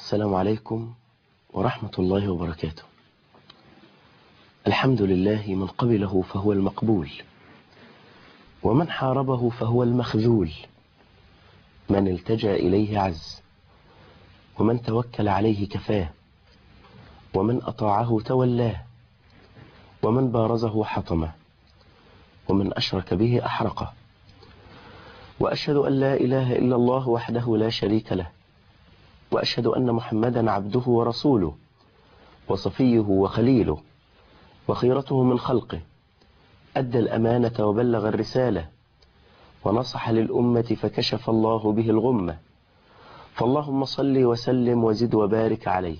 السلام عليكم ورحمة الله وبركاته. الحمد لله من قبله فهو المقبول، ومن حاربه فهو المخذول، من التجأ إليه عز، ومن توكل عليه كفاه، ومن أطاعه تولاه، ومن بارزه حطمه، ومن أشرك به أحرقه. وأشهد أن لا إله إلا الله وحده لا شريك له، وأشهد أن محمدا عبده ورسوله وصفيه وخليله وخيرته من خلقه، أدى الأمانة وبلغ الرسالة ونصح للأمة فكشف الله به الغمة. فاللهم صل وسلم وزد وبارك عليه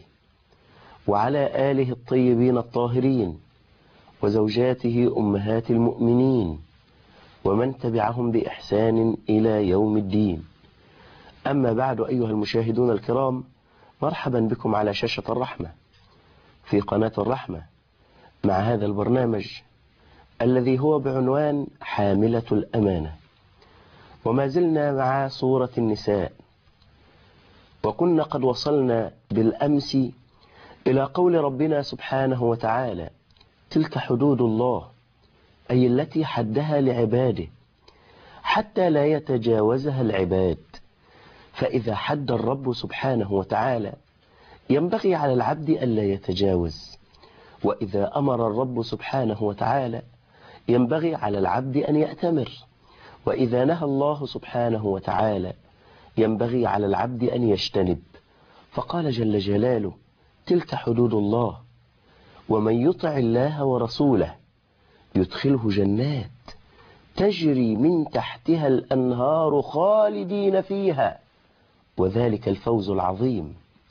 وعلى آله الطيبين الطاهرين وزوجاته أمهات المؤمنين ومن تبعهم بإحسان إلى يوم الدين. أما بعد، أيها المشاهدون الكرام، مرحبا بكم على شاشة الرحمة في قناة الرحمة مع هذا البرنامج الذي هو بعنوان حاملة الأمانة. وما زلنا مع سورة النساء، وكنا قد وصلنا بالأمس إلى قول ربنا سبحانه وتعالى: تلك حدود الله، أي التي حدها لعباده حتى لا يتجاوزها العباد. فإذا حد الرب سبحانه وتعالى ينبغي على العبد ألا يتجاوز، وإذا أمر الرب سبحانه وتعالى ينبغي على العبد أن يأتمر، وإذا نهى الله سبحانه وتعالى ينبغي على العبد أن يجتنب. فقال جل جلاله: تلك حدود الله، ومن يطع الله ورسوله يدخله جنات تجري من تحتها الأنهار خالدين فيها، وذلك الفوز العظيم.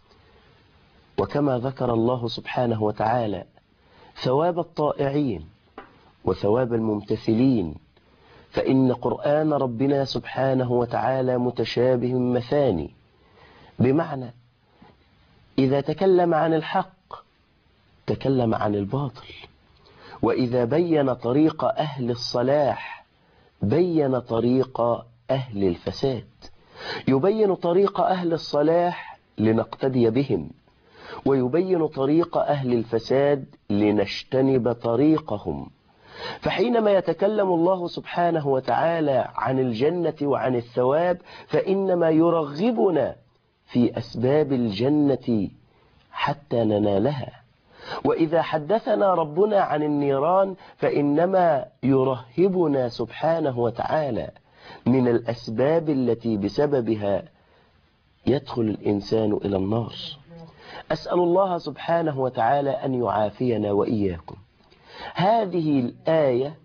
وكما ذكر الله سبحانه وتعالى ثواب الطائعين وثواب الممتثلين، فإن قرآن ربنا سبحانه وتعالى متشابه مثاني، بمعنى إذا تكلم عن الحق تكلم عن الباطل، وإذا بين طريق أهل الصلاح بين طريق أهل الفساد. يبين طريق أهل الصلاح لنقتدي بهم، ويبين طريق أهل الفساد لنجتنب طريقهم. فحينما يتكلم الله سبحانه وتعالى عن الجنة وعن الثواب فإنما يرغبنا في أسباب الجنة حتى ننالها، وإذا حدثنا ربنا عن النيران فإنما يرهبنا سبحانه وتعالى من الأسباب التي بسببها يدخل الإنسان إلى النار. أسأل الله سبحانه وتعالى أن يعافينا وإياكم. هذه الآية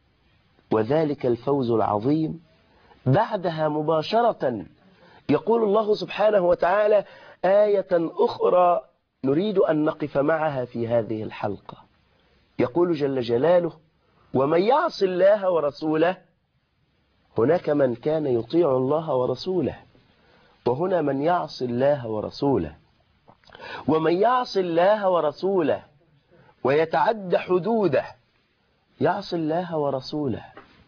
وذلك الفوز العظيم، بعدها مباشرة يقول الله سبحانه وتعالى آية أخرى نريد أن نقف معها في هذه الحلقة. يقول جل جلاله: ومن يعص الله ورسوله. هناك من كان يطيع الله ورسوله، وهنا من يعص الله ورسوله. ومن يعص الله ورسوله ويتعد حدوده، يعص الله ورسوله،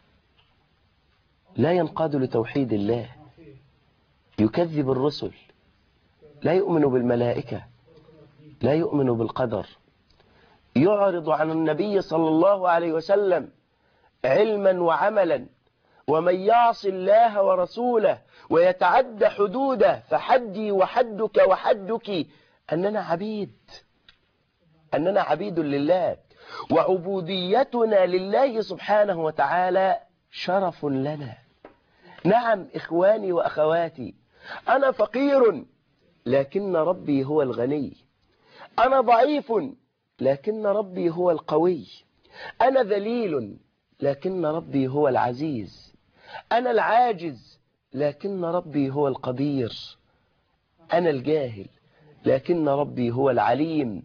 لا ينقاد لتوحيد الله، يكذب الرسل، لا يؤمن بالملائكة، لا يؤمن بالقدر، يعرض عن النبي صلى الله عليه وسلم علما وعملا. ومن يعص الله ورسوله ويتعد حدوده فحدي وحدك وحدك أننا عبيد لله، وعبوديتنا لله سبحانه وتعالى شرف لنا. نعم إخواني وأخواتي، أنا فقير لكن ربي هو الغني، أنا ضعيف لكن ربي هو القوي، أنا ذليل لكن ربي هو العزيز، أنا العاجز لكن ربي هو القدير، أنا الجاهل لكن ربي هو العليم.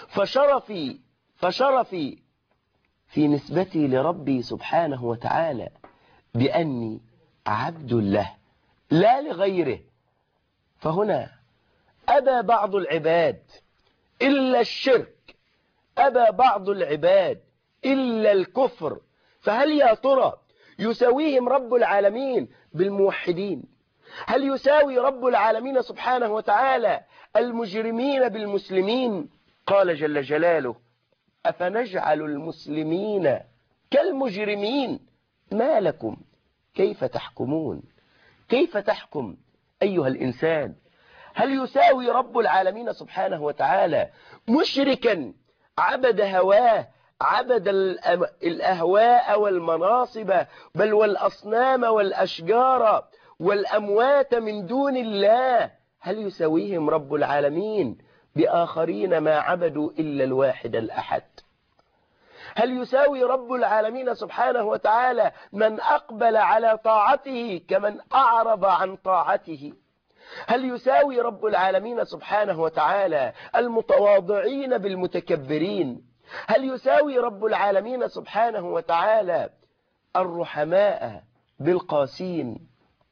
فشرفي في نسبتي لربي سبحانه وتعالى بأني عبد له لا لغيره. فهنا أبى بعض العباد إلا الشرك، أبى بعض العباد إلا الكفر. فهل يا ترى يسويهم رب العالمين بالموحدين؟ هل يساوي رب العالمين سبحانه وتعالى المجرمين بالمسلمين؟ قال جل جلاله: أفنجعل المسلمين كالمجرمين ما لكم كيف تحكمون؟ كيف تحكم أيها الإنسان؟ هل يساوي رب العالمين سبحانه وتعالى مشركا عبد هواه، عبد الأهواء والمناصب بل والأصنام والأشجار والأموات من دون الله؟ هل يساويهم رب العالمين بآخرين ما عبدوا إلا الواحد الأحد؟ هل يساوي رب العالمين سبحانه وتعالى من أقبل على طاعته كمن أعرض عن طاعته؟ هل يساوي رب العالمين سبحانه وتعالى المتواضعين بالمتكبرين؟ هل يساوي رب العالمين سبحانه وتعالى الرحماء بالقاسين؟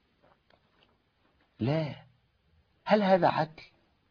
لا. هل هذا عدل؟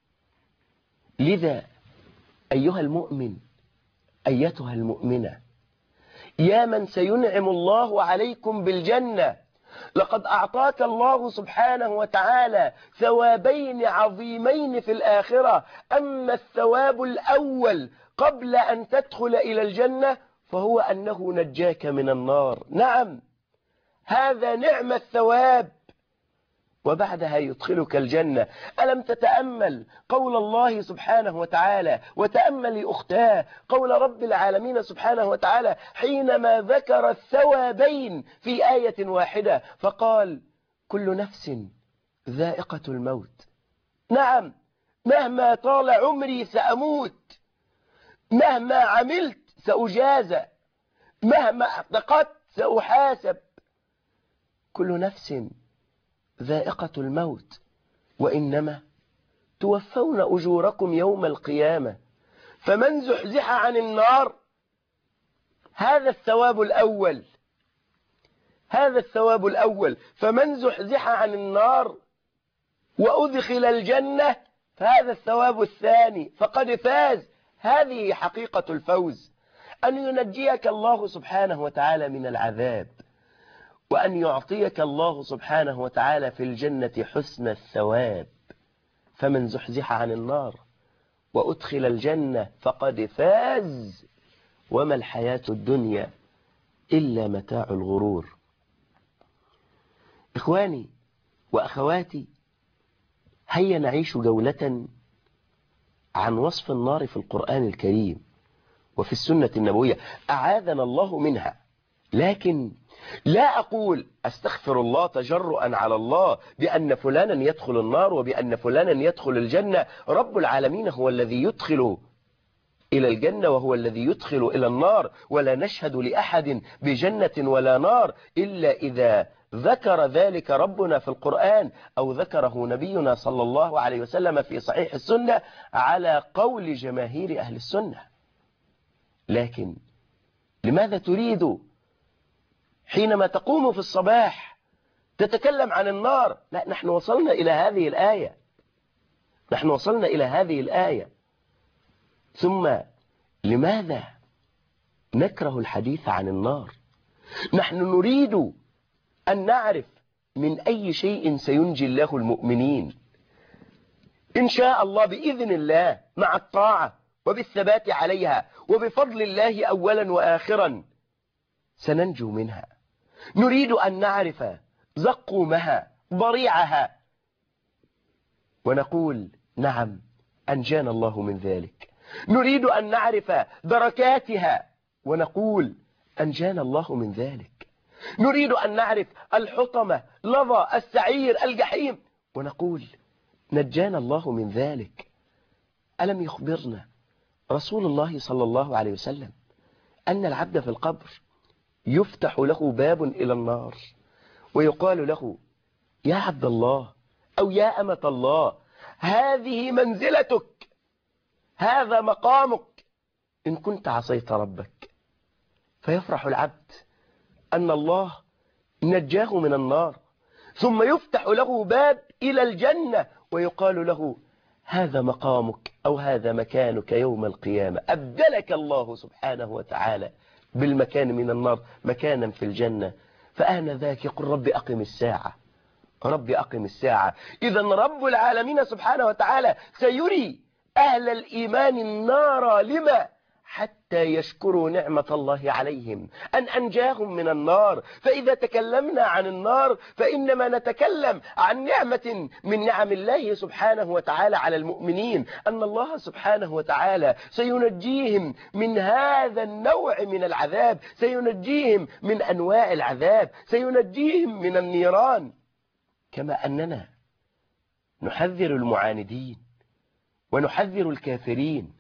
لذا أيها المؤمن، أيتها المؤمنة، يا من سينعم الله عليكم بالجنة، لقد أعطاك الله سبحانه وتعالى ثوابين عظيمين في الآخرة. أما الثواب الأول قبل أن تدخل إلى الجنة فهو أنه نجاك من النار. نعم، هذا نعم الثواب، وبعدها يدخلك الجنة. ألم تتأمل قول الله سبحانه وتعالى، وتأمل أختاه قول رب العالمين سبحانه وتعالى حينما ذكر الثوابين في آية واحدة فقال: كل نفس ذائقة الموت. نعم، مهما طال عمري سأموت، مهما عملت سأجازى، مهما اعتقدت سأحاسب. كل نفس ذائقة الموت، وإنما توفون أجوركم يوم القيامة. فمن زحزح عن النار، هذا الثواب الأول، هذا الثواب الأول. فمن زحزح عن النار وأدخل الجنة فهذا الثواب الثاني، فقد فاز. هذه حقيقة الفوز، أن ينجيك الله سبحانه وتعالى من العذاب، وأن يعطيك الله سبحانه وتعالى في الجنة حسن الثواب. فمن زحزح عن النار وأدخل الجنة فقد فاز، وما الحياة الدنيا إلا متاع الغرور. إخواني وأخواتي، هيا نعيش جولة عن وصف النار في القرآن الكريم وفي السنة النبوية، أعاذنا الله منها. لكن لا أقول أستغفر الله تجرؤا على الله بأن فلانا يدخل النار وبأن فلانا يدخل الجنة. رب العالمين هو الذي يدخل إلى الجنة وهو الذي يدخل إلى النار، ولا نشهد لأحد بجنة ولا نار إلا إذا ذكر ذلك ربنا في القرآن أو ذكره نبينا صلى الله عليه وسلم في صحيح السنة على قول جماهير أهل السنة. لكن لماذا تريد حينما تقوم في الصباح تتكلم عن النار؟ لا، نحن وصلنا إلى هذه الآية، نحن وصلنا إلى هذه الآية. ثم لماذا نكره الحديث عن النار؟ نحن نريد أن نعرف من أي شيء سينجي الله المؤمنين إن شاء الله بإذن الله، مع الطاعة وبالثبات عليها وبفضل الله أولا وآخرا سننجو منها. نريد أن نعرف زقومها ضريعها ونقول نعم أنجانا الله من ذلك. نريد أن نعرف دركاتها ونقول أنجانا الله من ذلك. نريد أن نعرف الحطمة، لظى، السعير، الجحيم، ونقول نجانا الله من ذلك. ألم يخبرنا رسول الله صلى الله عليه وسلم أن العبد في القبر يفتح له باب إلى النار ويقال له: يا عبد الله أو يا أمة الله، هذه منزلتك، هذا مقامك إن كنت عصيت ربك. فيفرح العبد أن الله نجاه من النار، ثم يفتح له باب إلى الجنة ويقال له: هذا مقامك أو هذا مكانك يوم القيامة. أبدلك الله سبحانه وتعالى بالمكان من النار مكانا في الجنة. فآنذاك يقول: رب أقم الساعة، رب أقم الساعة. إذا رب العالمين سبحانه وتعالى سيري أهل الإيمان النار. لما؟ حتى يشكروا نعمة الله عليهم أن أنجاهم من النار. فإذا تكلمنا عن النار فإنما نتكلم عن نعمة من نعم الله سبحانه وتعالى على المؤمنين، أن الله سبحانه وتعالى سينجيهم من هذا النوع من العذاب، سينجيهم من أنواع العذاب، سينجيهم من النيران. كما أننا نحذر المعاندين ونحذر الكافرين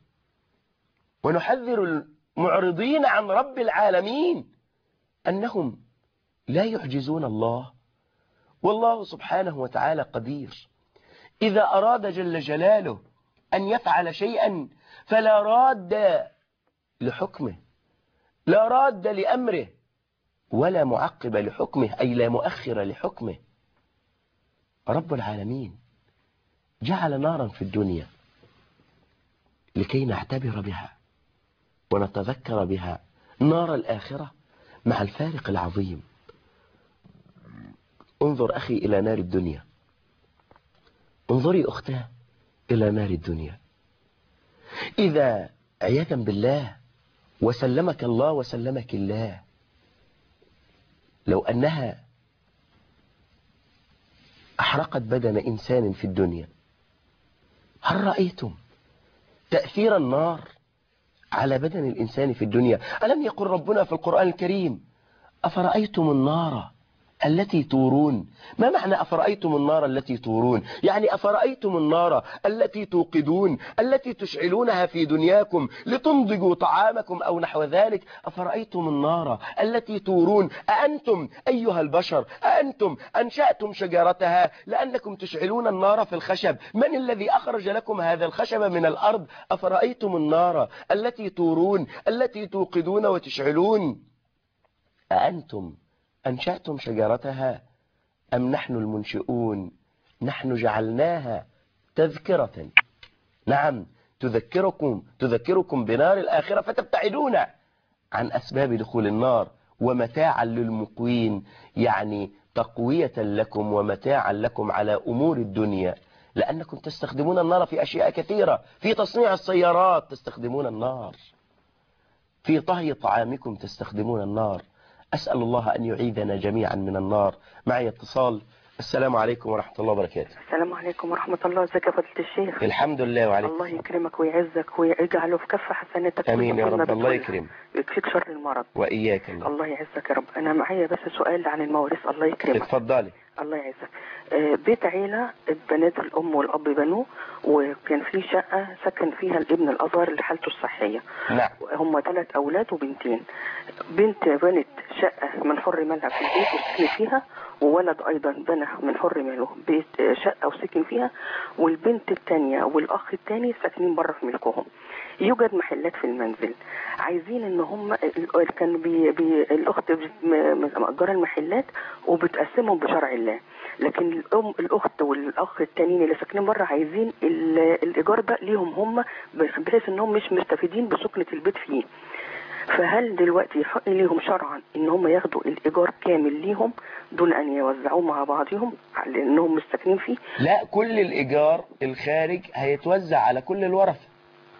ونحذر المعرضين عن رب العالمين أنهم لا يعجزون الله، والله سبحانه وتعالى قدير. إذا أراد جل جلاله أن يفعل شيئا فلا راد لحكمه، لا راد لأمره، ولا معقب لحكمه، أي لا مؤخر لحكمه. رب العالمين جعل نارا في الدنيا لكي نعتبر بها ونتذكر بها نار الآخرة مع الفارق العظيم. انظر أخي إلى نار الدنيا، انظري أختاه إلى نار الدنيا. إذا عياذا بالله وسلمك الله وسلمك الله لو أنها أحرقت بدن إنسان في الدنيا، هل رأيتم تأثير النار على بدن الإنسان في الدنيا؟ ألم يقل ربنا في القرآن الكريم أفرأيتم النار التي تورون؟ ما معنى أفرأيتم النار التي تورون؟ يعني أفرأيتم النار التي توقدون، التي تشعلونها في دنياكم لتنضجوا طعامكم أو نحو ذلك. أفرأيتم النار التي تورون أأنتم أيها البشر أأنتم أنشأتم شجرتها لأنكم تشعلون النار في الخشب؟ من الذي أخرج لكم هذا الخشب من الأرض؟ أفرأيتم النار التي تورون التي توقدون وتشعلون أأنتم أنشأتم شجرتها أم نحن المنشئون؟ نحن جعلناها تذكرة، نعم تذكركم بنار الآخرة فتبتعدون عن أسباب دخول النار، ومتاعا للمقوين، يعني تقوية لكم ومتاعا لكم على أمور الدنيا، لأنكم تستخدمون النار في أشياء كثيرة. في تصنيع السيارات تستخدمون النار، في طهي طعامكم تستخدمون النار. أسأل الله أن يعيذنا جميعا من النار. معي اتصال. السلام عليكم ورحمة الله وبركاته. السلام عليكم ورحمة الله. ازيك يا فضيلة الشيخ؟ الحمد لله وعليكم. الله يكرمك ويعزك ويجعله في كف حسناتك. امين يا رب. الله يكرم ويكفيك شر المرض. واياك الله. الله يعزك يا رب. انا معايا بس سؤال عن المواريث. الله يكرمك. اتفضلي. الله يعزك. بيت عيلة البنات الام والاب بنوه، وكان في شقة سكن فيها الابن الاصغر لحالته الصحية. نعم. هم 3 اولاد وبنتين. بنت بنت شقة من حر مالها في البيت وسكن فيها، وولد ايضا بنى من حر ماله بيت شقة وسكن فيها، والبنت الثانية والاخ الثاني ساكنين بره في ملكهم. يوجد محلات في المنزل، عايزين ان هم كان الاخت مأجره المحلات وبتقسمهم بشرع الله، لكن الاخت والاخ التانيين اللي ساكنين بره عايزين الايجار ده ليهم هم، بحيث انهم مش مستفيدين بسكنة البيت فيه. فهل دلوقتي يحق ليهم شرعا ان هم ياخدوا الايجار كامل ليهم دون ان يوزعوه مع بعضهم على انهم مستكنين فيه؟ لا، كل الايجار الخارج هيتوزع على كل الورثة.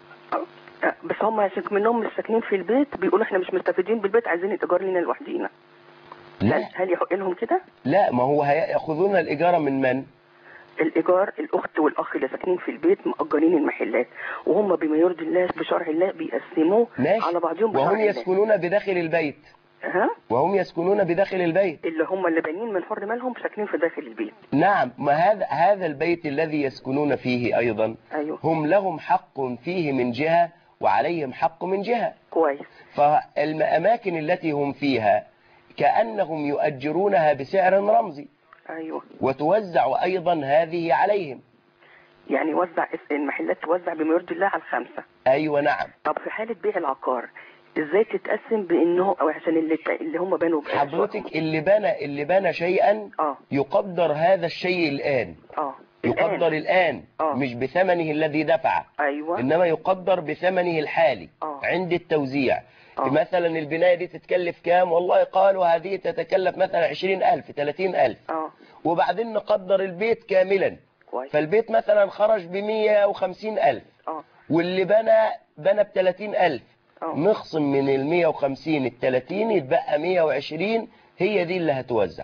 بس هم عشان منهم مش ساكنين في البيت بيقولوا احنا مش مستفيدين بالبيت، عايزين الايجار لينا لوحدينا. لا. هل يحق لهم كده؟ لا، ما هو هياخذون الايجار من الايجار الاخت والاخ اللي ساكنين في البيت مأجرين المحلات، وهم بما يرضي الله بشرع الله بيقسموه على بعضهم بشرع الله. وهم يسكنون بداخل البيت. وهم يسكنون بداخل البيت، اللي هم اللي بانين من حر مالهم ساكنين في داخل البيت. نعم. ما هذا البيت الذي يسكنون فيه ايضا. أيوه. هم لهم حق فيه من جهة وعليهم حق من جهة. كويس. فالأماكن التي هم فيها كأنهم يؤجرونها بسعر رمزي. أيوه. وتوزع أيضا هذه عليهم، يعني وزع المحلات توزع بما يرضي الله على 5. أيوه نعم. طب في حالة بيع العقار ازاي تتقسم بانه او عشان اللي هم بنوا حضرتك اللي بنى شيئا يقدر هذا الشيء الآن. يقدر الآن. مش بثمنه الذي دفع. أيوة. إنما يقدر بثمنه الحالي. عند التوزيع. مثلا البناية دي تتكلف كام؟ والله قالوا هذه تتكلف مثلا 20,000 30,000. وبعدين نقدر البيت كاملا. كويس. فالبيت مثلا خرج ب150,000 واللي بنى ب30,000. نخصم من ال150 ال30 يتبقى 120، هي دي اللي هتوزع.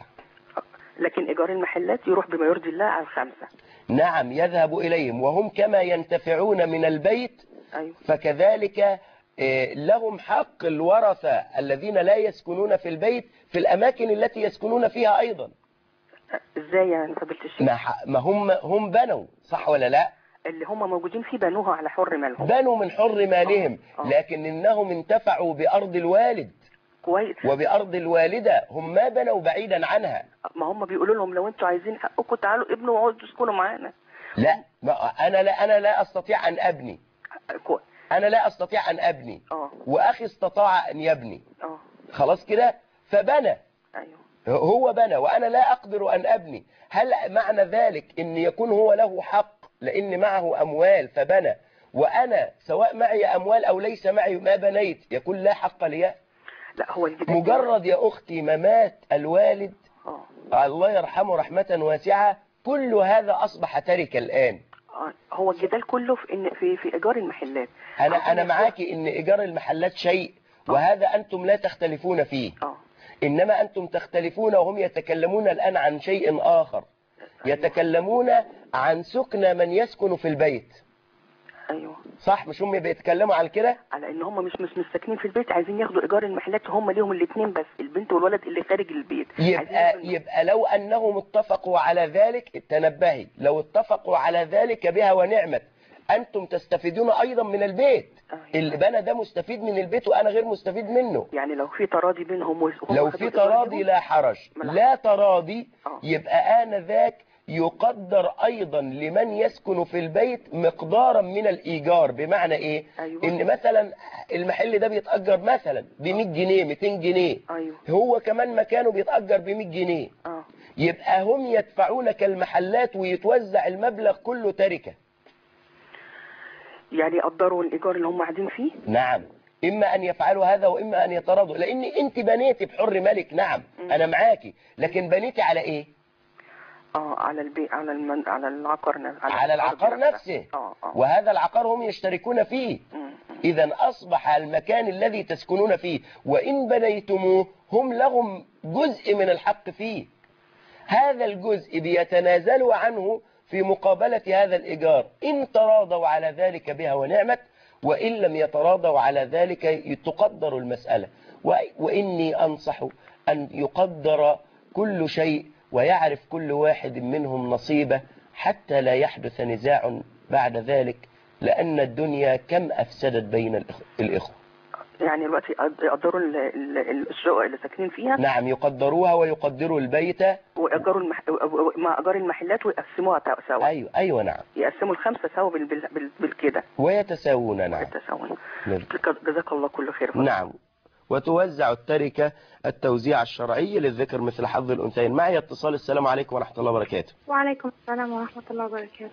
لكن إيجار المحلات يروح بما يرضي الله على 5. نعم، يذهب إليهم وهم كما ينتفعون من البيت. أيوه. فكذلك لهم حق الورثة الذين لا يسكنون في البيت في الأماكن التي يسكنون فيها أيضا. إزاي يعني فضيلة الشيخ؟ ما هم بنوا، صح ولا لا؟ اللي هم موجودين فيه بنوها على حر مالهم. بنوا من حر مالهم. لكن إنهم انتفعوا بأرض الوالد. كويس. وبأرض الوالدة، هم ما بنوا بعيدا عنها. ما هم بيقولوا لهم لو انتوا عايزين حقكم تعالوا ابنوا وعودوا تسكنوا معانا. لا، أنا لا أستطيع أن أبني. أنا لا أستطيع أن أبني. وأخي استطاع أن يبني. خلاص كده، فبنى. أيوه. هو بنى وأنا لا أقدر أن أبني. هل معنى ذلك أن يكون هو له حق لأن معه أموال فبنى، وأنا سواء معي أموال أو ليس معي ما بنيت يكون لا حق لي؟ لا، هو مجرد يا أختي ممات الوالد الله يرحمه رحمة واسعة، كل هذا أصبح تركة الآن. هو الجدال كله في إيجار المحلات. أنا معاكي إن إيجار المحلات شيء وهذا أنتم لا تختلفون فيه. إنما أنتم تختلفون وهم يتكلمون الآن عن شيء آخر. يتكلمون عن سكن من يسكن في البيت. أيوه صح، مش هم بيتكلموا على كده؟ على إن هم مش ساكنين في البيت، عايزين ياخدوا إيجار المحلات، هم ليهم الاثنين بس، البنت والولد اللي خارج البيت. يبقى لو أنهم اتفقوا على ذلك، تنبهي، لو اتفقوا على ذلك بها ونعمت. أنتم تستفيدون أيضا من البيت. اللي بنى ده مستفيد من البيت وأنا غير مستفيد منه. يعني لو في تراضي بينهم لو في تراضي لا حرج. لا تراضي يبقى آنذاك يقدر أيضا لمن يسكن في البيت مقدارا من الإيجار. بمعنى إيه؟ أيوة. إن مثلا المحل ده بيتأجر مثلا ب100 جنيه 200 جنيه. أيوة. هو كمان مكانه بيتأجر ب100 جنيه. يبقى هم يدفعون كالمحلات ويتوزع المبلغ كله تركة. يعني يقدروا الإيجار اللي هم قاعدين فيه؟ نعم، إما أن يفعلوا هذا وإما أن يتراضوا. لأن أنت بنيتي بحر ملك. نعم. أنا معاكي، لكن بنيتي على إيه؟ على البيت، على العقار نفسه. على العقار نفسه. وهذا العقار هم يشتركون فيه. إذا أصبح المكان الذي تسكنون فيه وإن بنيتموه هم لهم جزء من الحق فيه. هذا الجزء بيتنازلوا عنه في مقابلة هذا الإيجار، إن تراضوا على ذلك بها ونعمت، وإن لم يتراضوا على ذلك تقدر المسألة. وإني أنصح أن يقدر كل شيء ويعرف كل واحد منهم نصيبه حتى لا يحدث نزاع بعد ذلك، لأن الدنيا كم أفسدت بين الإخوة. يعني دلوقتي يقدروا الشقق اللي ساكنين فيها؟ نعم، يقدروها ويقدروا البيت ويأجروا مع إيجار المحلات ويقسموها سوا. أيوة نعم، يقسموا ال5 سوا بالكده ويتساوون. نعم، يتساوون. جزاك الله كل خير. نعم. وتوزع التركة التوزيع الشرعي للذكر مثل حظ الأنثيين. معي اتصال. السلام عليكم ورحمة الله وبركاته. وعليكم السلام ورحمة الله وبركاته.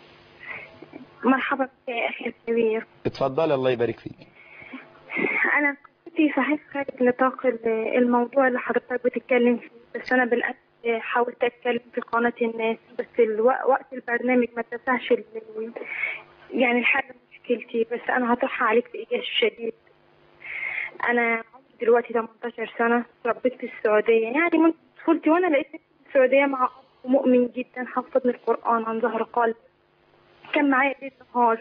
مرحبا يا أخي الكبير. اتفضل، الله يبارك فيك. أنا كنت صحيح خارج نطاق الموضوع اللي حضرتك بتتكلم فيه، بس أنا بالأسف حاولت أتكلم في قناة الناس، بس وقت البرنامج ما اتسعش يعني الحاجة مشكلتي، بس أنا هطرحها عليك بإيجاز شديد. أنا عمري دلوقتي 18 سنة، ربيت في السعودية، يعني من طفولتي وأنا لقيت في السعودية مع أب مؤمن جدا حفظني القرآن عن ظهر قلب، كان معايا ليل نهار.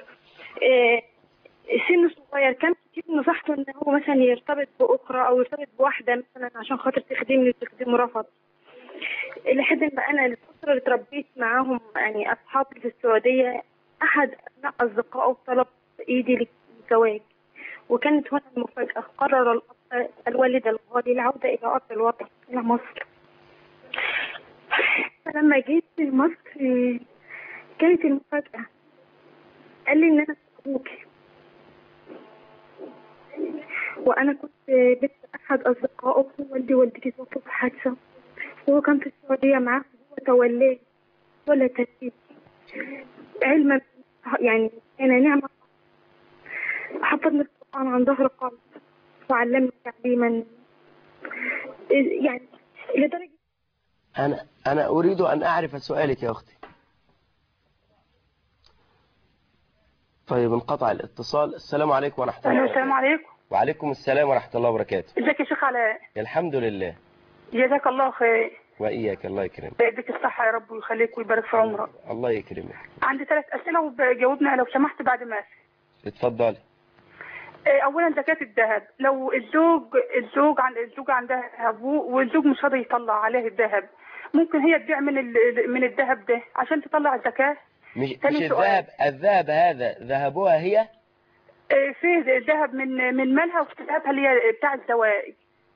سنه صغير، كان كتير نصحته إن هو مثلا يرتبط بأخرى أو يرتبط بواحدة مثلا عشان خاطر تخدمني، وتخدمه رفض. لحد ما أنا الفترة اللي اتربيت معاهم يعني أصحابي في السعودية، أحد أبناء أصدقائه طلب إيدي للزواج، وكانت هنا المفاجأة. قرر الوالد الغالي العودة إلى أرض الوطن، إلى مصر. فلما جيت مصر كانت المفاجأة، قال لي إن أنا أبوك، وأنا كنت بنت أحد أصدقائه. والدي ووالدتي توفوا في حادثة، وهو كان في السعودية معاه، وهو تولاه ولا ترتيب علما، يعني أنا نعمة. حفظني القرآن عن ظهر قلب وعلمني تعليما، يعني لدرجة. أنا أريد أن أعرف سؤالك يا أختي. طيب انقطع الاتصال. السلام عليكم ورحمة الله وبركاته. السلام عليكم. وعليكم السلام ورحمة الله وبركاته. ازيك يا شيخ علاء؟ الحمد لله. جزاك الله خير. وإياك، الله يكرمك. يديك الصحة يا رب ويخليك ويبارك في عمرك. الله يكرمك. عندي 3 أسئلة وجاوبنا لو سمحت بعد ما أسأل. اتفضلي. أولا زكاة الذهب، لو الزوجة عندها ذهب والزوج مش راضي يطلع عليه الذهب، ممكن هي تبيع من الذهب ده عشان تطلع الزكاة؟ مش الذهب هذا ذهبها هي؟ فيه ذهب من مالها، وفي ذهبها اللي هي بتاع الزواج.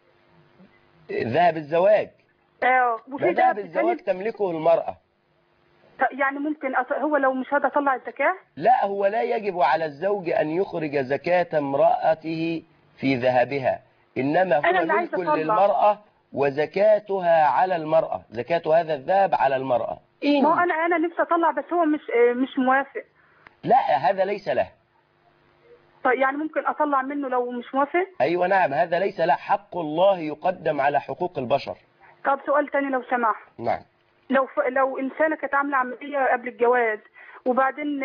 ذهب الزواج؟ وفي ذهب الزواج تملكه المرأة. يعني ممكن هو لو مش هذا طلع الزكاة؟ لا، هو لا يجب على الزوج أن يخرج زكاة امرأته في ذهبها، إنما هو ملك للمرأة وزكاتها على المرأة، زكاة هذا الذهب على المرأة. ما أنا نفسي أطلع بس هو مش موافق. لا، هذا ليس له. طيب يعني ممكن أطلع منه لو مش موافق؟ أيوة نعم، هذا ليس له، حق الله يقدم على حقوق البشر. طب سؤال تاني لو سمحت. نعم. لو إنسانة كانت عاملة عملية قبل الجواز، وبعدين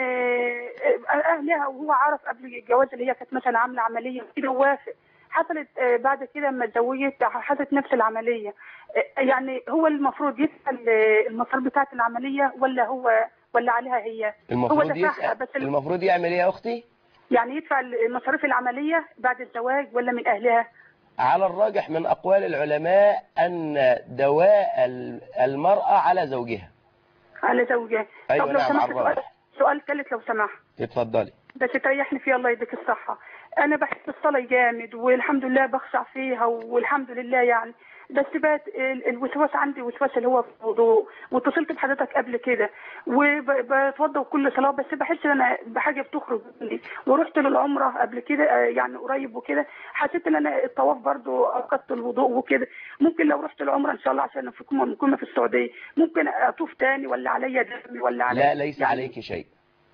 أهلها وهو عرف قبل الجواز اللي هي كانت مثلا عاملة عملية كده ووافق، حصلت بعد كده لما اتزوجت حصلت نفس العملية، يعني هو المفروض يسأل المصاريف بتاعة العملية ولا عليها هي؟ المفروض يسأل. بس المفروض يعمل ايه يا أختي؟ يعني يدفع مصاريف العملية بعد الزواج ولا من أهلها؟ على الراجح من أقوال العلماء أن دواء المرأة على زوجها. على زوجها. أيوة طب لو نعم، سمحت على الراجح. سؤال ثالث لو سمحت. اتفضلي. بس تريحني فيه الله يديك الصحة. أنا بحب الصلاة جامد والحمد لله بخشع فيها والحمد لله يعني، بس بقت الوسواس عندي وسواس اللي هو في الوضوء، واتصلت بحضرتك قبل كده وبتوضى كل صلاة، بس بحس ان انا بحاجة بتخرج مني. ورحت للعمرة قبل كده يعني قريب وكده، حسيت ان انا الطواف برضو اوقدت الوضوء وكده. ممكن لو رحت العمرة ان شاء الله عشان كنا في السعودية ممكن اطوف تاني ولا عليا دم ولا عليا؟ لا، ليس يعني عليك شيء.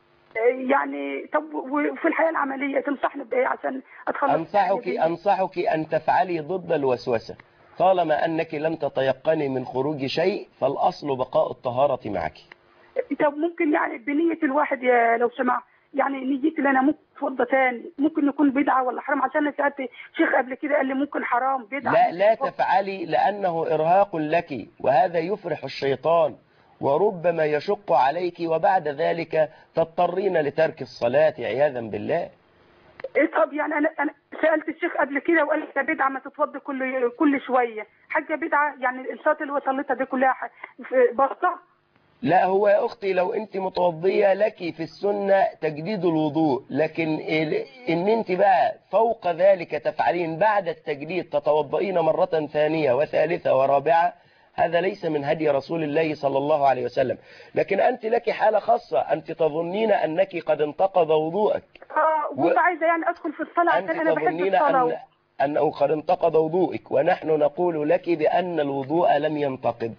يعني طب وفي الحياة العملية تنصحني بإيه عشان أتخلص؟ أنصحك أن تفعلي ضد الوسوسة، طالما أنك لم تتيقني من خروج شيء فالأصل بقاء الطهارة معك. طب ممكن يعني بنية الواحد لو سمع يعني نيتي اللي أنا ممكن أتوضى تاني ممكن يكون بدعة ولا حرام؟ عشان أنا سألت شيخ قبل كده قال لي ممكن حرام بدعة. لا تفعلي، لأنه إرهاق لك وهذا يفرح الشيطان وربما يشق عليك، وبعد ذلك تضطرين لترك الصلاة عياذا بالله. طب يعني أنا سألت الشيخ قبل كده وقال لي بدعة ما تتوضى كل شوية، حاجة بدعة يعني الصلاة اللي وصلتها دي كلها بسطة؟ لا، هو يا أختي لو أنت متوضية لك في السنة تجديد الوضوء، لكن إن أنت بقى فوق ذلك تفعلين بعد التجديد تتوضئين مرة ثانية وثالثة ورابعة، هذا ليس من هدي رسول الله صلى الله عليه وسلم. لكن أنت لك حالة خاصة، أنت تظنين أنك قد انتقض وضوءك. وأنت عايزة يعني أدخل في الصلاة عشان أنا بحب الصلاة. أنه قد انتقض وضوءك، ونحن نقول لك بأن الوضوء لم ينتقض.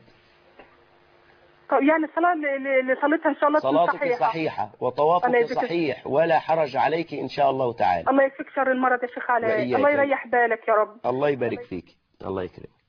يعني الصلاة اللي صليتها إن شاء الله صلاتك صحيحة وطوافك صحيح ولا حرج عليك إن شاء الله تعالى. الله يكفيك شر المرض يا شيخ علاء، الله يريح بالك يا رب. الله يبارك فيك، الله يكرمك.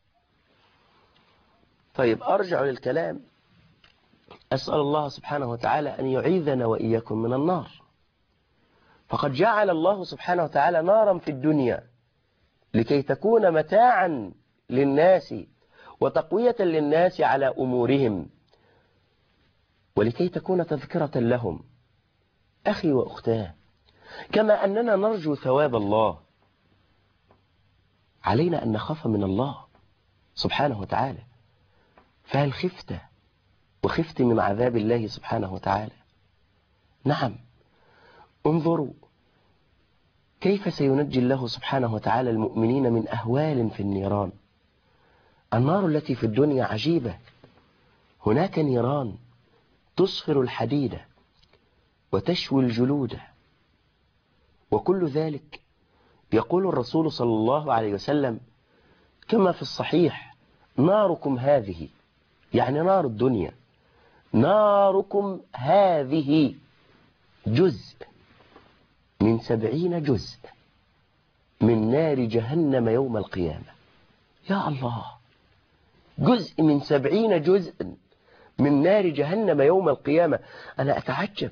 طيب أرجع للكلام. أسأل الله سبحانه وتعالى أن يعيذنا وإياكم من النار. فقد جعل الله سبحانه وتعالى نارا في الدنيا لكي تكون متاعا للناس وتقوية للناس على أمورهم، ولكي تكون تذكرة لهم. أخي وأختاه، كما أننا نرجو ثواب الله، علينا أن نخاف من الله سبحانه وتعالى. فهل خفت من عذاب الله سبحانه وتعالى؟ نعم. انظروا كيف سينجي الله سبحانه وتعالى المؤمنين من أهوال في النيران. النار التي في الدنيا عجيبة، هناك نيران تصفر الحديد وتشوي الجلود، وكل ذلك يقول الرسول صلى الله عليه وسلم كما في الصحيح: ناركم هذه، يعني نار الدنيا، ناركم هذه جزء من 70 جزء من نار جهنم يوم القيامة. يا الله، جزء من 70 جزءا من نار جهنم يوم القيامة. أنا أتعجب.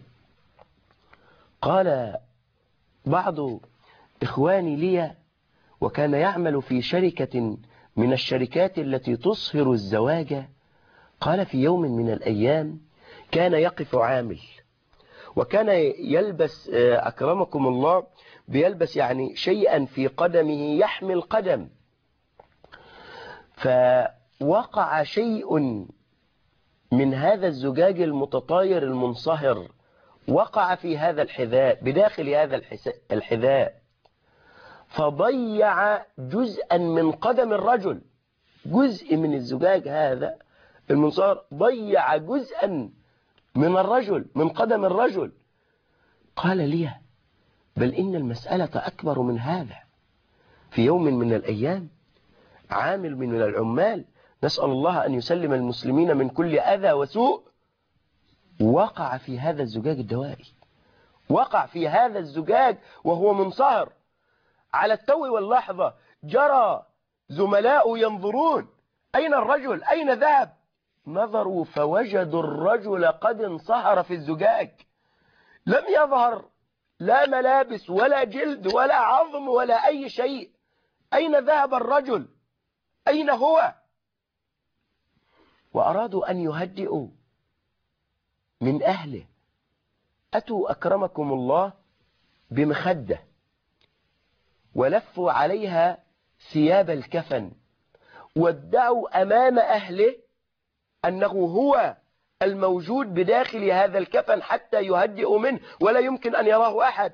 قال بعض إخواني لي، وكان يعمل في شركة من الشركات التي تصهر الزواج، قال في يوم من الأيام كان يقف عامل، وكان يلبس أكرمكم الله بيلبس يعني شيئا في قدمه يحمي القدم، فوقع شيء من هذا الزجاج المتطاير المنصهر، وقع في هذا الحذاء، بداخل هذا الحذاء، فضيع جزءا من قدم الرجل. جزء من الزجاج هذا المنصهر ضيع جزءا من الرجل، من قدم الرجل. قال لي بل إن المسألة أكبر من هذا. في يوم من الأيام عامل من العمال، نسأل الله أن يسلم المسلمين من كل أذى وسوء، وقع في هذا الزجاج الدوائي، وقع في هذا الزجاج وهو منصهر. على التو واللحظة جرى زملاء ينظرون أين الرجل، أين ذهب؟ نظروا فوجدوا الرجل قد انصهر في الزجاج، لم يظهر لا ملابس ولا جلد ولا عظم ولا أي شيء. أين ذهب الرجل؟ أين هو؟ وأرادوا أن يهدئوا من أهله، أتوا أكرمكم الله بمخدة ولفوا عليها ثياب الكفن، وادعوا أمام أهله أنه هو الموجود بداخل هذا الكفن حتى يهدئوا منه ولا يمكن أن يراه أحد.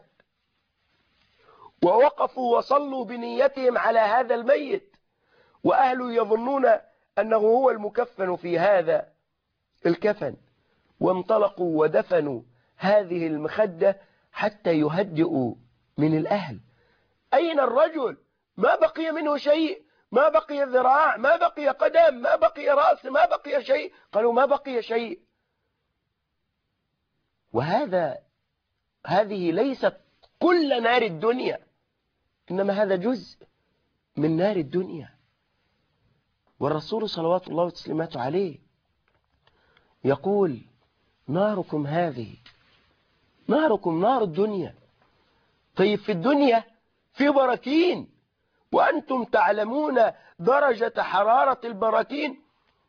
ووقفوا وصلوا بنيتهم على هذا الميت، وأهله يظنون أنه هو المكفن في هذا الكفن، وانطلقوا ودفنوا هذه المخدة حتى يهدئوا من الأهل. أين الرجل؟ ما بقي منه شيء، ما بقي ذراع، ما بقي قدم، ما بقي رأس، ما بقي شيء. قالوا ما بقي شيء. هذه ليست كل نار الدنيا، إنما هذا جزء من نار الدنيا. والرسول صلوات الله وتسليماته عليه يقول ناركم هذه، ناركم نار الدنيا. طيب في الدنيا في براكين، وأنتم تعلمون درجة حرارة البراكين.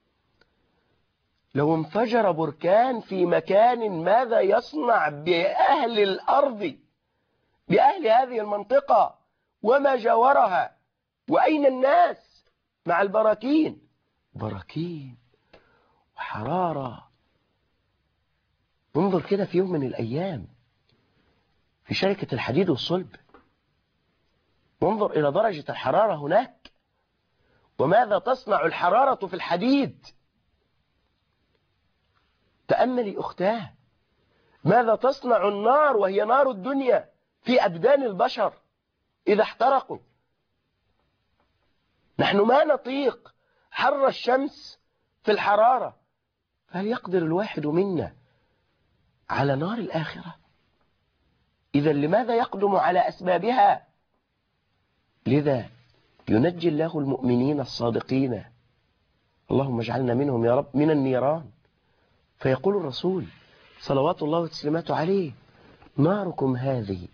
لو انفجر بركان في مكان ماذا يصنع بأهل الأرض، بأهل هذه المنطقة وما جاورها؟ وأين الناس مع البراكين؟ براكين وحرارة. انظر كده في يوم من الأيام في شركة الحديد والصلب، وانظر إلى درجة الحرارة هناك، وماذا تصنع الحرارة في الحديد. تأملي أختاه ماذا تصنع النار وهي نار الدنيا في أبدان البشر إذا احترقوا. نحن ما نطيق حر الشمس في الحرارة، فهل يقدر الواحد منا على نار الآخرة؟ إذا لماذا يقدم على أسبابها؟ لذا ينجي الله المؤمنين الصادقين، اللهم اجعلنا منهم يا رب، من النيران. فيقول الرسول صلوات الله وتسليماته عليه ناركم هذه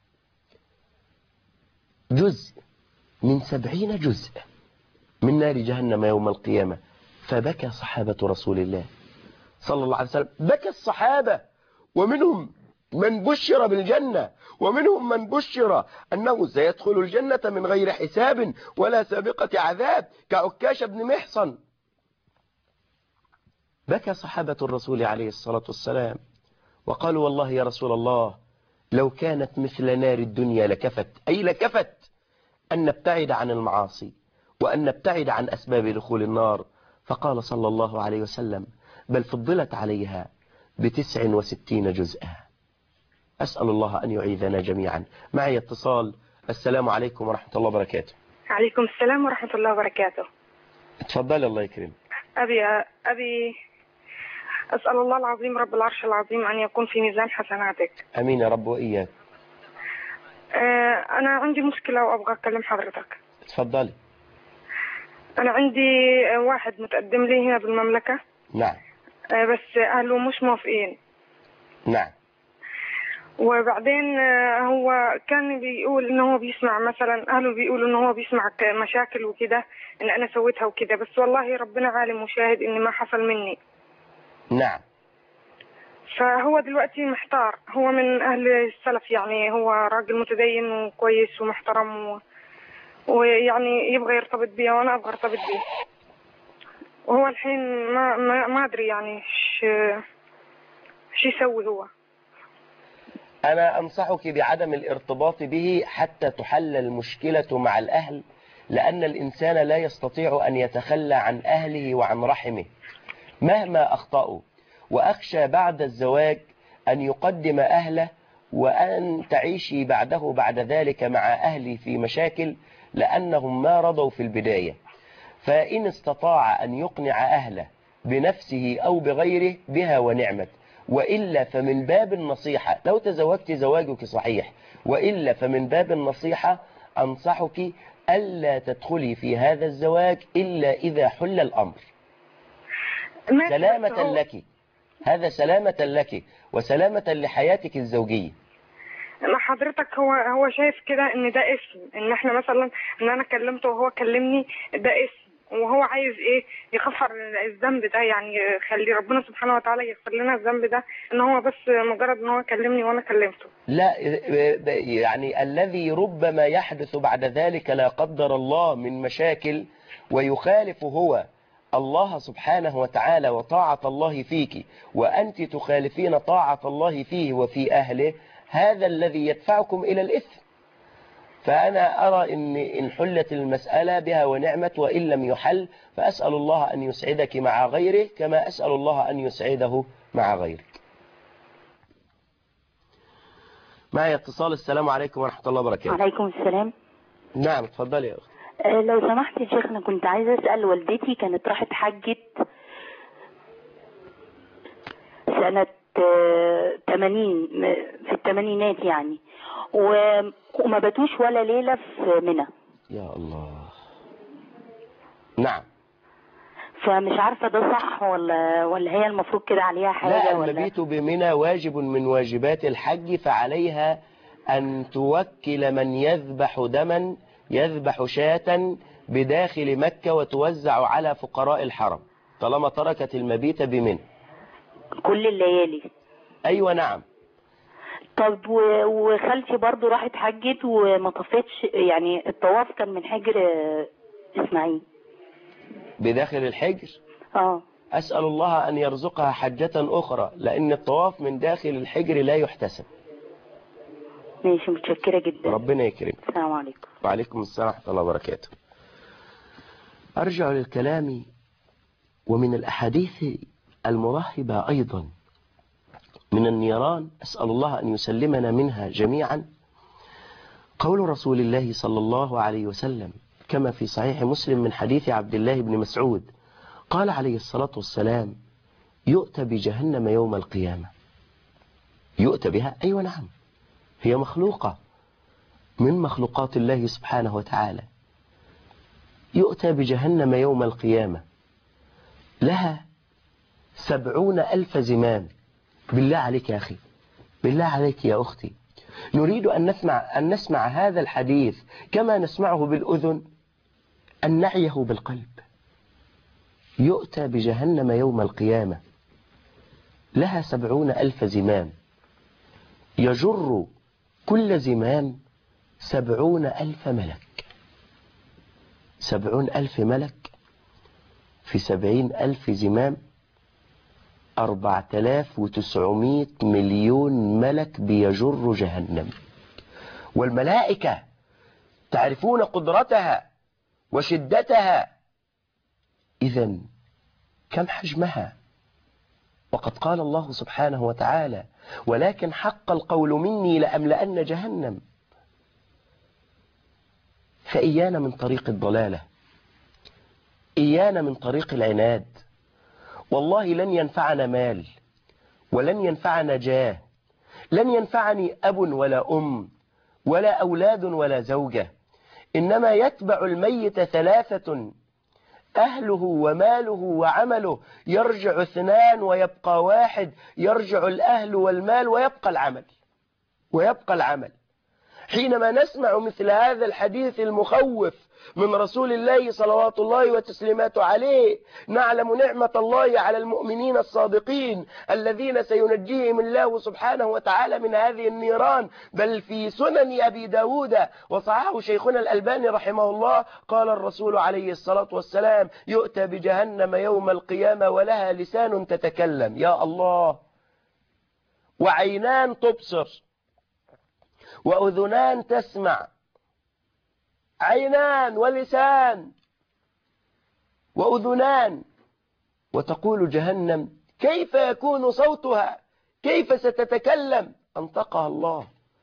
جزء من 70 جزء من نار جهنم يوم القيامة. فبكى صحابة رسول الله صلى الله عليه وسلم، بكى الصحابة، ومنهم من بشر بالجنة، ومنهم من بشر أنه سيدخل الجنة من غير حساب ولا سابقة عذاب كعكاش بن محصن. بكى صحابة الرسول عليه الصلاة والسلام وقالوا والله يا رسول الله لو كانت مثل نار الدنيا لكفت، أي لكفت أن نبتعد عن المعاصي وأن نبتعد عن أسباب دخول النار. فقال صلى الله عليه وسلم بل فضلت عليها ب69 جزءا. أسأل الله أن يعيذنا جميعا. معي اتصال. السلام عليكم ورحمة الله وبركاته. عليكم السلام ورحمة الله وبركاته. اتفضلي الله يكرمك. أبي أسأل الله العظيم رب العرش العظيم أن يكون في ميزان حسناتك. أمين يا رب وإياك. أنا عندي مشكلة وأبغى أكلم حضرتك. اتفضلي. أنا عندي واحد متقدم لي هنا بالمملكة. نعم. بس أهله مش موافقين. نعم. وبعدين هو كان بيقول إنه هو بيسمع، مثلا أهله بيقولوا إنه هو بيسمع مشاكل وكده، إن أنا سويتها وكده، بس والله ربنا عالم وشاهد إن ما حصل مني. نعم. فهو دلوقتي محتار. هو من أهل السلف يعني، هو راجل متدين وكويس ومحترم ويعني يبغى يرتبط بيا وأنا أبغى أرتبط بيه. وهو الحين ما أدري يعني شو يسوي هو. أنا أنصحك بعدم الارتباط به حتى تحل المشكلة مع الأهل، لأن الإنسان لا يستطيع أن يتخلى عن أهله وعن رحمه مهما أخطأوا، وأخشى بعد الزواج أن يقدم أهله وأن تعيشي بعد ذلك مع أهلي في مشاكل، لأنهم ما رضوا في البداية. فإن استطاع أن يقنع أهله بنفسه أو بغيره بها ونعمت، وإلا فمن باب النصيحة، لو تزوجت زواجك صحيح، وإلا فمن باب النصيحة أنصحك ألا تدخلي في هذا الزواج إلا إذا حل الأمر سلامة لك. هذا سلامة لك وسلامة لحياتك الزوجية. ما حضرتك هو شايف كده ان ده اسم، ان احنا مثلا ان انا كلمته وهو كلمني، ده اسم، وهو عايز ايه؟ يغفر الذنب ده، يعني خلي ربنا سبحانه وتعالى يغفر لنا الذنب ده، ان هو بس مجرد ان هو كلمني وانا كلمته. لا، يعني الذي ربما يحدث بعد ذلك لا قدر الله من مشاكل ويخالف هو الله سبحانه وتعالى وطاعة الله فيك، وأنت تخالفين طاعة الله فيه وفي أهله، هذا الذي يدفعكم إلى الإثم. فأنا أرى إن حلت المسألة بها ونعمت، وإن لم يحل فأسأل الله أن يسعدك مع غيره كما أسأل الله أن يسعده مع غيرك. معي اتصال. السلام عليكم ورحمة الله وبركاته. وعليكم السلام. نعم اتفضلي يا أخت. لو سمحت يا شيخنا، كنت عايزة أسأل، والدتي كانت راحت حجت سنة 80 في الثمانينات يعني، وما باتوش ولا ليلة في منى. يا الله. نعم. فمش عارفة ده صح ولا هي المفروض كده عليها حاجة؟ لا، ولا المبيت بمنى واجب من واجبات الحج، فعليها أن توكل من يذبح دما، يذبح شاة بداخل مكة وتوزع على فقراء الحرم طالما تركت المبيت بمنى كل الليالي. أيوة نعم. طب وخالتي برضو راحت حجت وما طفتش، يعني الطواف كان من حجر إسماعيل بداخل الحجر. أسأل الله أن يرزقها حجة أخرى، لأن الطواف من داخل الحجر لا يحتسب. ماشي، متشكرة جدا. ربنا يكرمك. السلام عليكم. وعليكم السلام ورحمة الله وبركاته. أرجع للكلام ومن الأحاديث المرهبة أيضا من النيران، أسأل الله أن يسلمنا منها جميعا، قول رسول الله صلى الله عليه وسلم كما في صحيح مسلم من حديث عبد الله بن مسعود قال عليه الصلاة والسلام: يؤتى بجهنم يوم القيامة. يؤتى بها؟ أيوة نعم، هي مخلوقة من مخلوقات الله سبحانه وتعالى. يؤتى بجهنم يوم القيامة، لها 70,000 زمام. بالله عليك يا أخي، بالله عليك يا أختي، نريد أن نسمع هذا الحديث كما نسمعه بالأذن، أن نعيه بالقلب. يؤتى بجهنم يوم القيامة، لها 70,000 زمام، يجر كل زمام 70,000 ملك. 70,000 ملك في 70,000 زمام، 4,900 مليون ملك بيجر جهنم. والملائكة تعرفون قدرتها وشدتها، إذن كم حجمها؟ وقد قال الله سبحانه وتعالى: ولكن حق القول مني لأملأن جهنم. فإيانا من طريق الضلالة، إيانا من طريق العناد. والله لن ينفعنا مال، ولن ينفعنا جاه، لن ينفعني أب ولا أم ولا أولاد ولا زوجة، إنما يتبع الميت 3: أهله وماله وعمله، يرجع 2 ويبقى 1، يرجع الأهل والمال ويبقى العمل. حينما نسمع مثل هذا الحديث المخوف من رسول الله صلوات الله وتسليماته عليه، نعلم نعمة الله على المؤمنين الصادقين الذين سينجيهم الله سبحانه وتعالى من هذه النيران. بل في سنن أبي داود وصححه شيخنا الألباني رحمه الله، قال الرسول عليه الصلاة والسلام: يؤتى بجهنم يوم القيامة ولها لسان تتكلم، يا الله، وعينان تبصر، وأذنان تسمع، عينان ولسان وأذنان. وتقول جهنم: كيف يكون صوتها؟ كيف ستتكلم؟ أنطقها الله.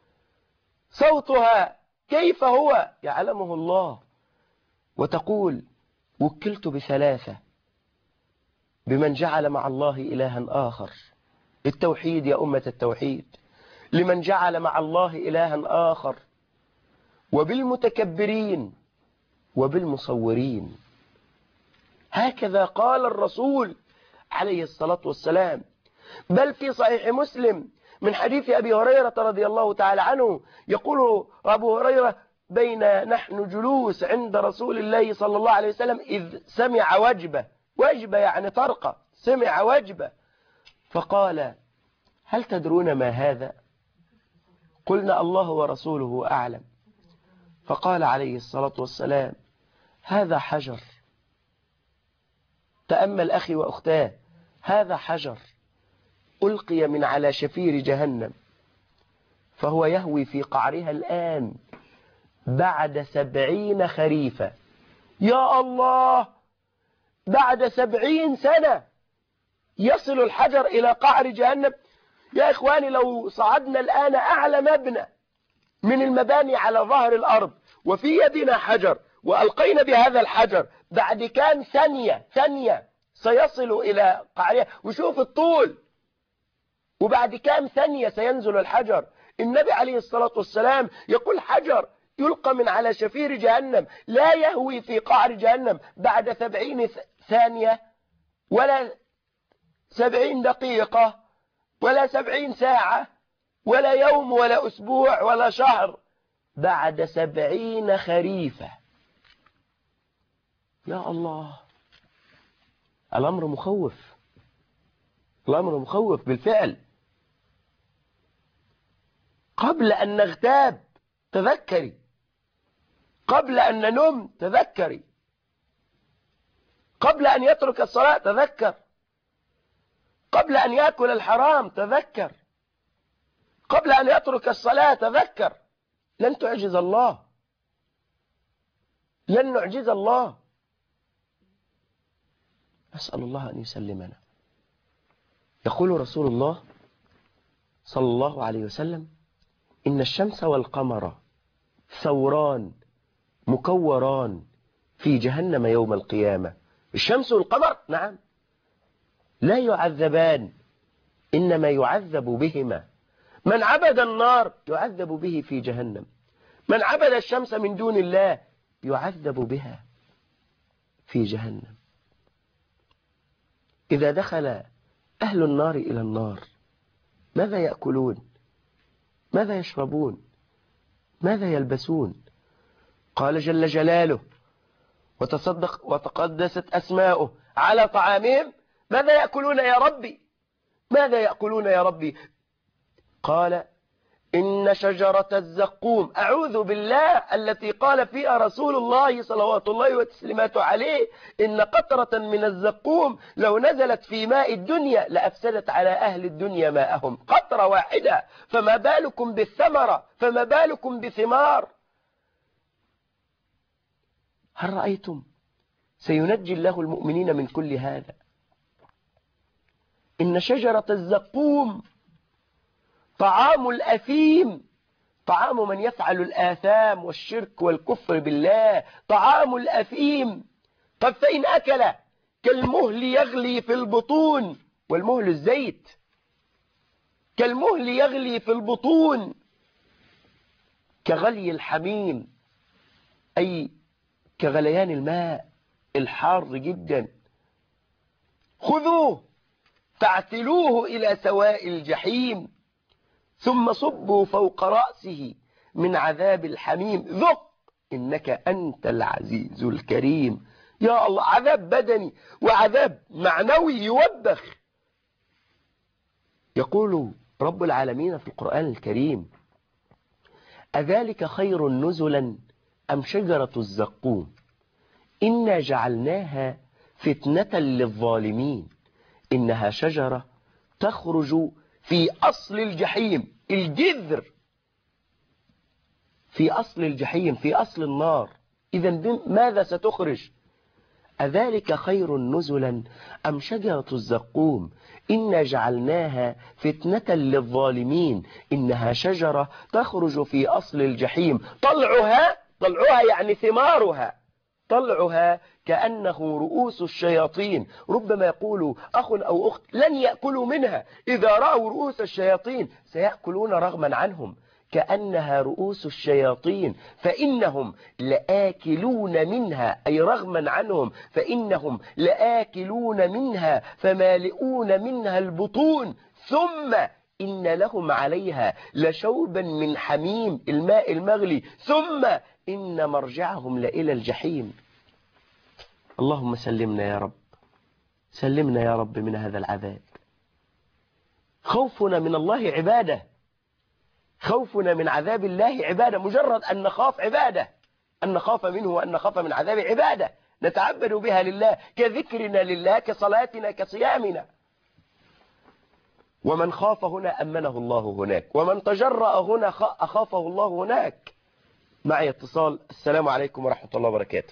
صوتها كيف هو؟ يعلمه الله. وتقول: وكلت ب3، بمن جعل مع الله إلها آخر. التوحيد يا أمة التوحيد، لمن جعل مع الله إلها آخر، وبالمتكبرين وبالمصورين. هكذا قال الرسول عليه الصلاة والسلام. بل في صحيح مسلم من حديث أبي هريرة رضي الله تعالى عنه، يقول أبو هريرة: بين نحن جلوس عند رسول الله صلى الله عليه وسلم إذ سمع وجبة يعني طرقة، سمع وجبة، فقال: هل تدرون ما هذا؟ قلنا: الله ورسوله أعلم. فقال عليه الصلاة والسلام: هذا حجر. تأمل أخي وأختاه، هذا حجر ألقي من على شفير جهنم، فهو يهوي في قعرها الآن بعد 70 خريفا. يا الله، بعد 70 سنة يصل الحجر إلى قعر جهنم. يا إخواني، لو صعدنا الآن أعلى مبنى من المباني على ظهر الأرض وفي يدنا حجر وألقينا بهذا الحجر، بعد كام ثانية سيصل إلى قعرها، وشوف الطول، وبعد كام ثانية سينزل الحجر. النبي عليه الصلاة والسلام يقول: حجر يلقى من على شفير جهنم لا يهوي في قعر جهنم بعد 70 ثانية ولا 70 دقيقة ولا 70 ساعة ولا يوم ولا أسبوع ولا شهر، بعد 70 خريفة. يا الله، الأمر مخوف، الأمر مخوف بالفعل. قبل أن نغتاب تذكري، قبل أن ننم تذكري، قبل أن يترك الصلاة تذكر، قبل أن يأكل الحرام تذكر، قبل أن يترك الصلاة تذكر. لن تعجز الله، لن نعجز الله. أسأل الله أن يسلمنا. يقول رسول الله صلى الله عليه وسلم: إن الشمس والقمر ثوران مكوران في جهنم يوم القيامة. الشمس والقمر نعم لا يعذبان، إنما يعذب بهما. من عبد النار يعذب به في جهنم، من عبد الشمس من دون الله يعذب بها في جهنم. إذا دخل أهل النار إلى النار ماذا يأكلون؟ ماذا يشربون؟ ماذا يلبسون؟ قال جل جلاله وتصدق وتقدست أسماؤه: على طعامهم ماذا يأكلون يا ربي؟ ماذا يأكلون يا ربي؟ قال: إن شجرة الزقوم، أعوذ بالله، التي قال فيها رسول الله صلوات الله وتسليماته عليه: إن قطرة من الزقوم لو نزلت في ماء الدنيا لأفسدت على أهل الدنيا ماءهم. قطرة واحدة، فما بالكم بالثمرة، فما بالكم بثمار. هل رأيتم؟ سينجي الله المؤمنين من كل هذا. إن شجرة الزقوم طعام الأثيم، طعام من يفعل الآثام والشرك والكفر بالله، طعام الأثيم. طب فإن أكل كالمهل يغلي في البطون، والمهل الزيت، كالمهل يغلي في البطون كغلي الحميم، أي كغليان الماء الحار جدا. خذوه فاعتلوه إلى سواء الجحيم ثم صبوا فوق رأسه من عذاب الحميم ذق إنك أنت العزيز الكريم. يا الله، عذاب بدني وعذاب معنوي يوبخ. يقول رب العالمين في القرآن الكريم: أذلك خير نزلا أم شجرة الزقوم إنا جعلناها فتنة للظالمين إنها شجرة تخرج في أصل الجحيم، الجذر في أصل الجحيم، في أصل النار. إذن ماذا ستخرج؟ أذلك خير نزلا أم شجرة الزقوم إنا جعلناها فتنة للظالمين إنها شجرة تخرج في أصل الجحيم طلعها يعني ثمارها، طلعها كأنه رؤوس الشياطين. ربما يقول أخ أو أخت: لن يأكلوا منها، إذا رأوا رؤوس الشياطين سيأكلون رغما عنهم. كأنها رؤوس الشياطين فإنهم لآكلون منها، أي رغما عنهم فإنهم لآكلون منها فمالئون منها البطون ثم إن لهم عليها لشوبا من حميم، الماء المغلي، ثم إن مرجعهم لإلى الجحيم. اللهم سلمنا يا رب، سلمنا يا رب من هذا العذاب. خوفنا من الله عبادة، خوفنا من عذاب الله عبادة، مجرد أن نخاف عبادة، أن نخاف منه وأن نخاف من عذاب عبادة نتعبد بها لله، كذكرنا لله، كصلاتنا، كصيامنا. ومن خاف هنا أمنه الله هناك، ومن تجرأ هنا أخافه الله هناك. معي اتصال. السلام عليكم ورحمة الله وبركاته.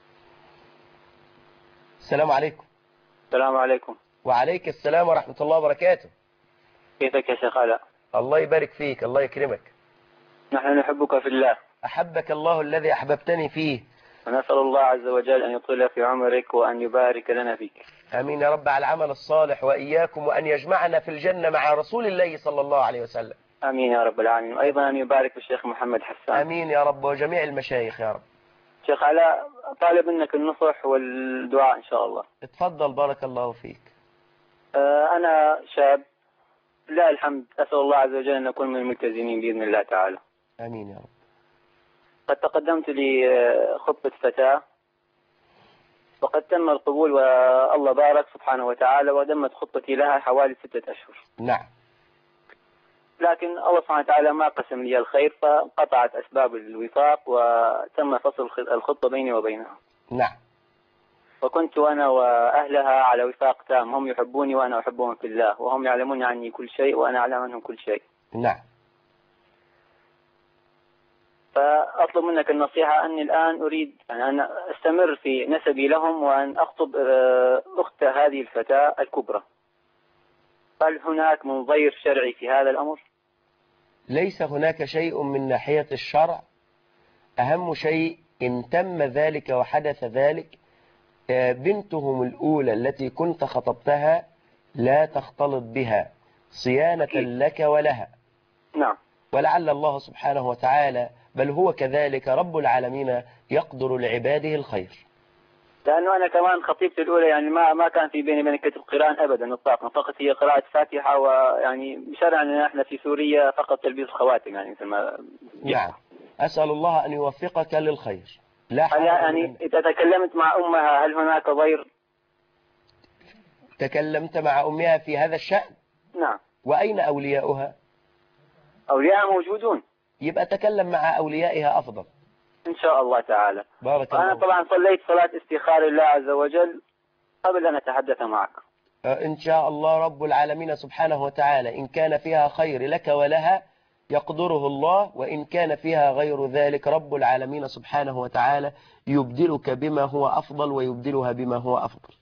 السلام عليكم. السلام عليكم. وعليك السلام ورحمة الله وبركاته. كيفك يا شيخ علاء؟ الله يبارك فيك، الله يكرمك. نحن نحبك في الله. أحبك الله الذي أحببتني فيه. ونسأل الله عز وجل أن يطيل في عمرك وأن يبارك لنا فيك. آمين يا رب على العمل الصالح وإياكم، وأن يجمعنا في الجنة مع رسول الله صلى الله عليه وسلم. آمين يا رب العالمين. وأيضا أن يبارك في الشيخ محمد حسان. آمين يا رب، وجميع المشايخ يا رب. شيخ علاء، طالب منك النصح والدعاء إن شاء الله. اتفضل، بارك الله فيك. أنا شاب لا الحمد، أسأل الله عز وجل أن أكون من الملتزمين بإذن الله تعالى. آمين يا رب. قد تقدمت لخطبة فتاة وقد تم القبول والله بارك سبحانه وتعالى، ودمت خطبتي لها حوالي 6 أشهر. نعم. لكن الله سبحانه وتعالى ما قسم لي الخير، فقطعت أسباب الوفاق وتم فصل الخطبة بيني وبينها. نعم. وكنت أنا وأهلها على وفاق تام، هم يحبوني وأنا أحبهم في الله، وهم يعلمون عني كل شيء وأنا أعلم عنهم كل شيء. نعم. فأطلب منك النصيحة أني الآن أريد أن أستمر في نسبي لهم وأن أخطب أخت هذه الفتاة الكبرى. هل هناك منظير شرعي في هذا الأمر؟ ليس هناك شيء من ناحية الشرع. أهم شيء إن تم ذلك وحدث ذلك، بنتهم الأولى التي كنت خطبتها لا تختلط بها صيانة لك ولها. نعم. ولعل الله سبحانه وتعالى، بل هو كذلك رب العالمين، يقدر لعباده الخير. لأنه أنا كمان خطيبتي الأولى يعني ما كان في بيني وبين كتب قرآن أبدا إطلاقا، فقط هي قراءة فاتحة، ويعني بشرعنا احنا في سوريا فقط تلبيس خواتم يعني مثل ما. نعم. أسأل الله أن يوفقك للخير. لا هل يعني إذا تكلمت مع أمها هل هناك ضير؟ تكلمت مع أمها في هذا الشأن؟ نعم. وأين أولياؤها؟ أولياءها موجودون. يبقى تكلم مع أوليائها أفضل إن شاء الله تعالى. بارك الله. أنا طبعا صليت صلاة استخارة لله عز وجل قبل أن أتحدث معك. إن شاء الله رب العالمين سبحانه وتعالى إن كان فيها خير لك ولها يقدره الله، وإن كان فيها غير ذلك رب العالمين سبحانه وتعالى يبدلك بما هو أفضل ويبدلها بما هو أفضل.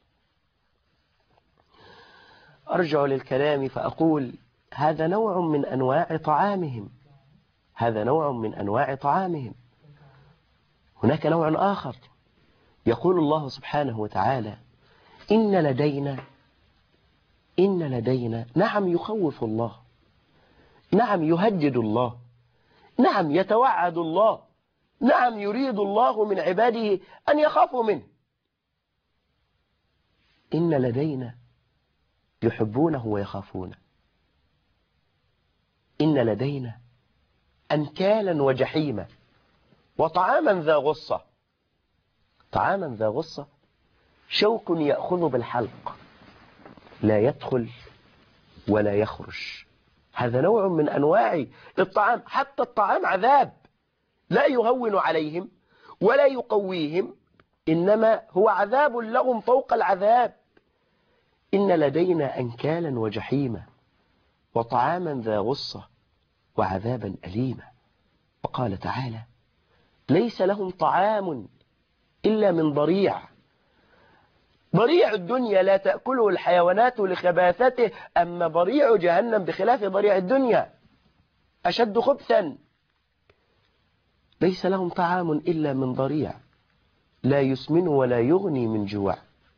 أرجع للكلام فأقول هذا نوع من أنواع طعامهم، هذا نوع من أنواع طعامهم. هناك نوع آخر، يقول الله سبحانه وتعالى إن لدينا نعم يخوف الله، نعم يهدد الله، نعم يتوعد الله، نعم يريد الله من عباده أن يخافوا منه. إن لدينا يحبونه ويخافونه، إن لدينا أنكالا وجحيما وطعاما ذا غصة. طعاما ذا غصة شوك يأخذ بالحلق لا يدخل ولا يخرج. هذا نوع من أنواع الطعام. حتى الطعام عذاب لا يهون عليهم ولا يقويهم، إنما هو عذاب لهم فوق العذاب. إن لدينا أنكالا وجحيما وطعاما ذا غصة وعذابا أليما. وقال تعالى: ليس لهم طعام إلا من ضريع. ضريع الدنيا لا تأكله الحيوانات لخباثته، أما ضريع جهنم بخلاف ضريع الدنيا أشد خبثا. ليس لهم طعام إلا من ضريع لا يسمن ولا يغني من جوع.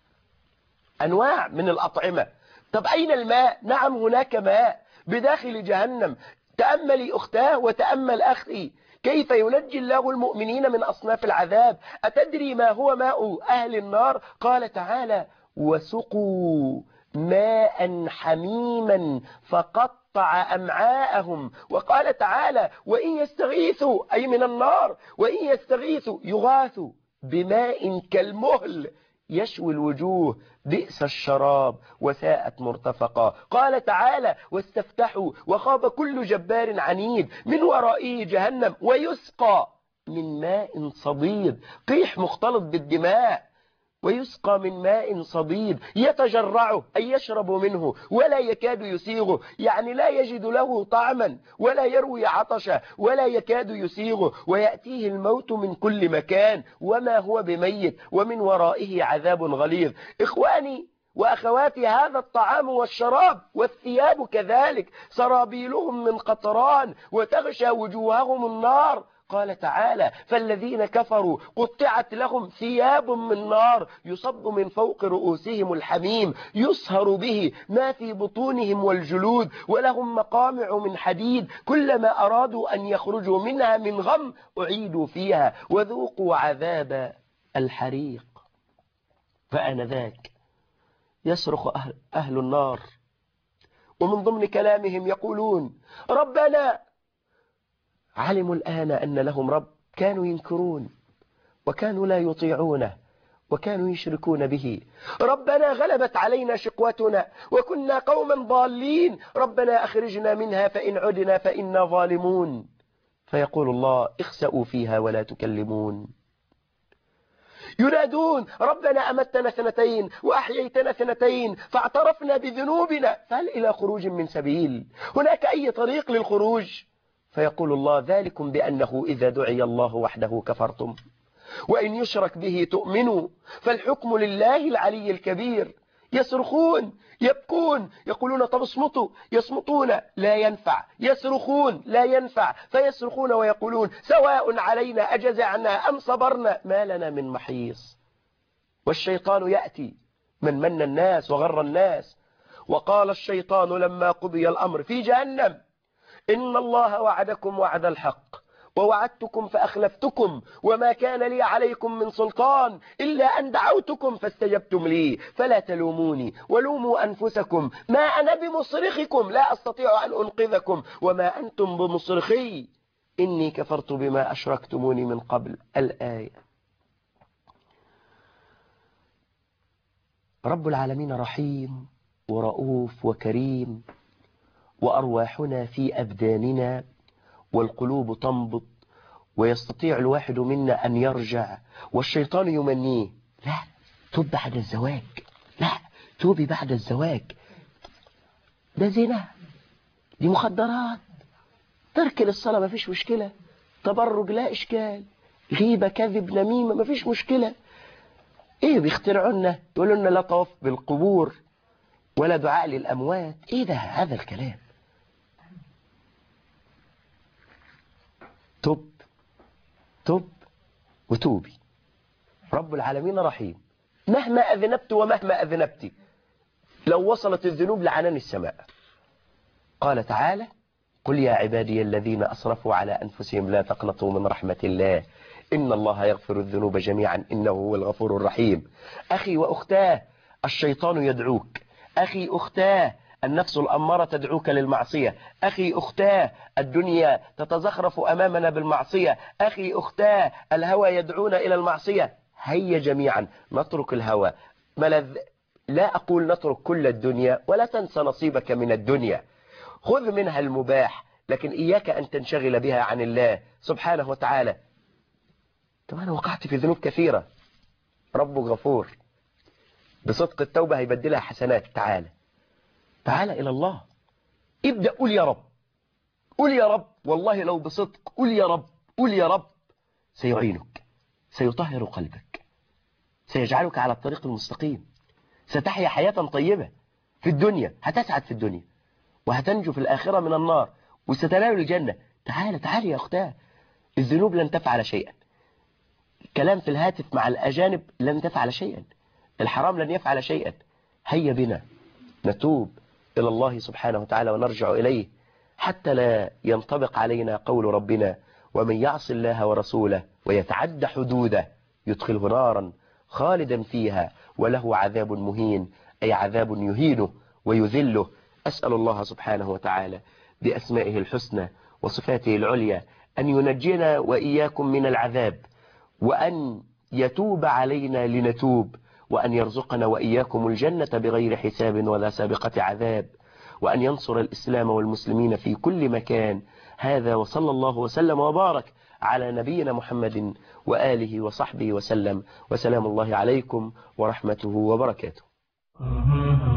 أنواع من الأطعمة. طب أين الماء؟ نعم هناك ماء بداخل جهنم. تأملي أختاه وتأمل أخي كيف ينجي الله المؤمنين من أصناف العذاب. أتدري ما هو ماء أهل النار؟ قال تعالى: وسقوا ماء حميما فقطع أمعاءهم. وقال تعالى: وإن يستغيثوا، أي من النار، وإن يستغيثوا يغاثوا بماء كالمهل يشوي الوجوه بئس الشراب وساءت مرتفقا. قال تعالى: واستفتحوا وخاب كل جبار عنيد من ورائه جهنم ويسقى من ماء صديد، قيح مختلط بالدماء. ويسقى من ماء صديد يتجرعه، أي يشرب منه ولا يكاد يسيغه، يعني لا يجد له طعما ولا يروي عطشه ولا يكاد يسيغه. ويأتيه الموت من كل مكان وما هو بميت ومن ورائه عذاب غليظ. إخواني وأخواتي، هذا الطعام والشراب والثياب كذلك، سرابيلهم من قطران وتغشى وجوههم النار. قال تعالى: فالذين كفروا قطعت لهم ثياب من نار يصب من فوق رؤوسهم الحميم يصهر به ما في بطونهم والجلود ولهم مقامع من حديد كلما أرادوا أن يخرجوا منها من غم أعيدوا فيها وذوقوا عذاب الحريق. فآنذاك يصرخ أهل النار ومن ضمن كلامهم يقولون: ربنا. علموا الآن أن لهم رب، كانوا ينكرون وكانوا لا يطيعونه وكانوا يشركون به. ربنا غلبت علينا شقوتنا وكنا قوما ضالين، ربنا أخرجنا منها فإن عدنا فإنا ظالمون. فيقول الله: اخسأوا فيها ولا تكلمون. ينادون: ربنا أمتنا 2 وأحييتنا 2 فاعترفنا بذنوبنا فهل إلى خروج من سبيل؟ هناك أي طريق للخروج؟ فيقول الله: ذلكم بأنه إذا دعي الله وحده كفرتم وإن يشرك به تؤمنوا فالحكم لله العلي الكبير. يصرخون يبكون يقولون: طب اصمتوا. يصمتون لا ينفع، يصرخون لا ينفع، فيصرخون ويقولون: سواء علينا أجزعنا أم صبرنا ما لنا من محيص. والشيطان يأتي من الناس وغر الناس. وقال الشيطان لما قضي الأمر في جهنم: إن الله وعدكم وعد الحق ووعدتكم فأخلفتكم وما كان لي عليكم من سلطان إلا أن دعوتكم فاستجبتم لي فلا تلوموني ولوموا أنفسكم ما أنا بمصرخكم لا أستطيع أن أنقذكم وما أنتم بمصرخي إني كفرت بما أشركتموني من قبل. الآية. رب العالمين رحيم ورؤوف وكريم، وأرواحنا في أبداننا والقلوب تنبض ويستطيع الواحد منا أن يرجع، والشيطان يمنيه: لا توب بعد الزواج، لا توبي بعد الزواج، ده زنا، دي مخدرات، ترك للصلاة ما فيش مشكلة، تبرج لا إشكال، غيبة كذب نميمة ما فيش مشكلة. إيه بيخترعوا لنا؟ يقولوا لنا لا طواف بالقبور ولا دعاء للأموات. إيه ده هذا الكلام؟ تب وتوبي. رب العالمين رحيم، مهما أذنبت ومهما أذنبت لو وصلت الذنوب لعنان السماء. قال تعالى: قل يا عبادي الذين أسرفوا على أنفسهم لا تقنطوا من رحمة الله إن الله يغفر الذنوب جميعا إنه هو الغفور الرحيم. أخي وأختاه، الشيطان يدعوك. أخي أختاه، النفس الأمارة تدعوك للمعصية. أخي أختاه، الدنيا تتزخرف أمامنا بالمعصية. أخي أختاه، الهوى يدعونا إلى المعصية. هيا جميعا نترك الهوى. لا أقول نترك كل الدنيا، ولا تنسى نصيبك من الدنيا، خذ منها المباح، لكن إياك أن تنشغل بها عن الله سبحانه وتعالى. طب أنا وقعت في ذنوب كثيرة، رب غفور، بصدق التوبة هيبدلها حسنات. تعال إلى الله، ابدأ قول يا رب، قول يا رب، والله لو بصدق قول يا رب، قول يا رب، سيعينك، سيطهر قلبك، سيجعلك على الطريق المستقيم، ستحيا حياة طيبة في الدنيا، هتسعد في الدنيا وهتنجو في الآخرة من النار وستنال الجنة. تعال يا أختاه، الذنوب لن تفعل شيئا، كلام في الهاتف مع الأجانب لن تفعل شيئا، الحرام لن يفعل شيئا. هيا بنا نتوب إلى الله سبحانه وتعالى ونرجع إليه، حتى لا ينطبق علينا قول ربنا: ومن يعص الله ورسوله ويتعد حدوده يدخله نارا خالدا فيها وله عذاب مهين، أي عذاب يهينه ويذله. أسأل الله سبحانه وتعالى بأسمائه الحسنى وصفاته العليا أن ينجينا وإياكم من العذاب، وأن يتوب علينا لنتوب، وأن يرزقنا وإياكم الجنة بغير حساب ولا سابقة عذاب، وأن ينصر الإسلام والمسلمين في كل مكان. هذا وصلى الله وسلم وبارك على نبينا محمد وآله وصحبه وسلم، وسلام الله عليكم ورحمته وبركاته.